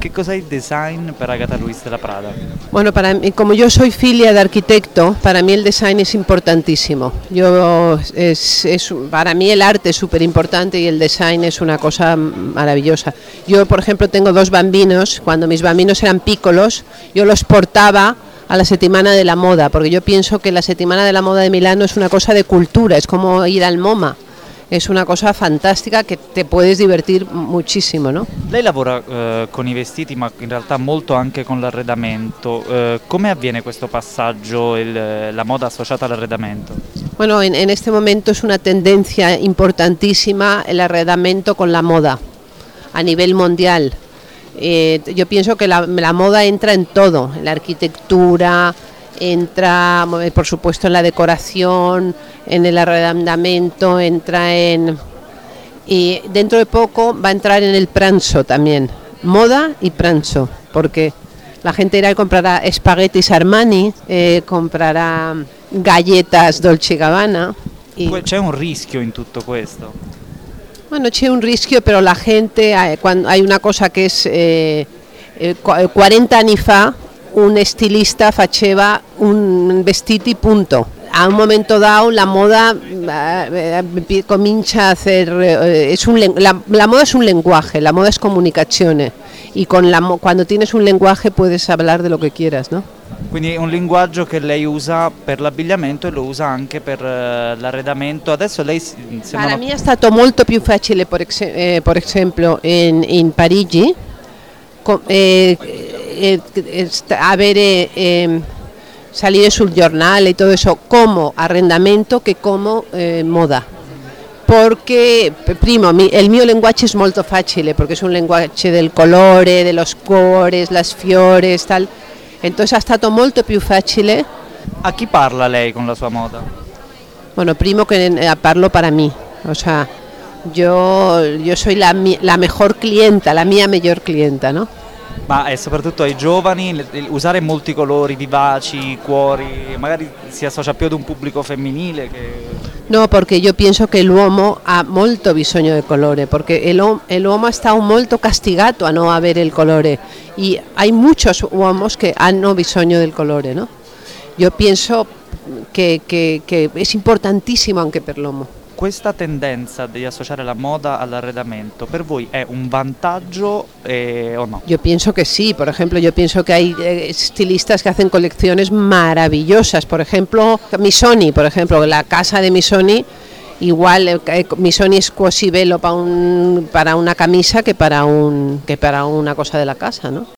Che cos'è il design per Agatha Ruiz de la Prada? Bueno, para mí, como yo soy filia de arquitecto, para mí el design es importantísimo. Para mí el arte es súper importante y el design es una cosa maravillosa. Yo, por ejemplo, tengo dos bambinos. Cuando mis bambinos eran pícolos, yo los portaba a la Settimana de la Moda, porque yo pienso que la Settimana de la Moda de Milano es una cosa de cultura, es como ir al MoMA. Es una cosa fantástica che te puedes divertir muchísimo, ¿no? Lei lavora con i vestiti, ma in realtà molto anche con l'arredamento. Come avviene questo passaggio, la moda associata all'arredamento? Bueno, en este momento es una tendencia importantísima el arredamento con la moda a nivel mundial. Yo pienso que la moda entra en todo, en la arquitectura, entra por supuesto en la decoración, en el arrendamiento, y dentro de poco va a entrar en el pranzo también, moda y pranzo, porque la gente irá y comprará espaguetis Armani, comprará galletas Dolce Gabbana. C'è un rischio in tutto questo? Bueno, c'è un rischio, pero la gente, cuando hay una cosa que es 40 anni fa un estilista faceva un vestiti punto. A un momento dado la moda comincia a hacer, la moda es un lenguaje, la moda es comunicazione y cuando tienes un lenguaje puedes hablar de lo que quieras, ¿no? Quindi è un linguaggio che lei usa per l'abbigliamento e lo usa anche per l'arredamento. Adesso lei Para me è stato molto più facile, por esempio, in Parigi, salire sul giornale y todo eso como arrendamento que como moda, porque primo el mio linguaggio es molto facile, porque es un linguaggio del colore, de los colores, las fiores, tal. Entonces è stato molto più facile. A chi parla lei con la sua moda? Bueno, primo que parlo para mí, o sea, yo soy la mejor clienta, la mia miglior clienta, ¿no? Ma è soprattutto ai giovani, usare molti colori vivaci, cuori, magari si associa più ad un pubblico femminile che... No, perché io penso che l'uomo ha molto bisogno del colore, perché l'uomo è stato molto castigato a non avere il colore y hay muchos uomos que hanno bisogno del colore, ¿no? Io penso che è importantissimo anche per l'uomo. Questa tendenza di associare la moda all'arredamento per voi è un vantaggio o no? Yo pienso que sí. Por ejemplo, yo pienso que hay estilistas que hacen colecciones maravillosas. Por ejemplo, Missoni, por ejemplo, la casa de Missoni, igual Missoni es così bello para una camisa que para una cosa de la casa, ¿no?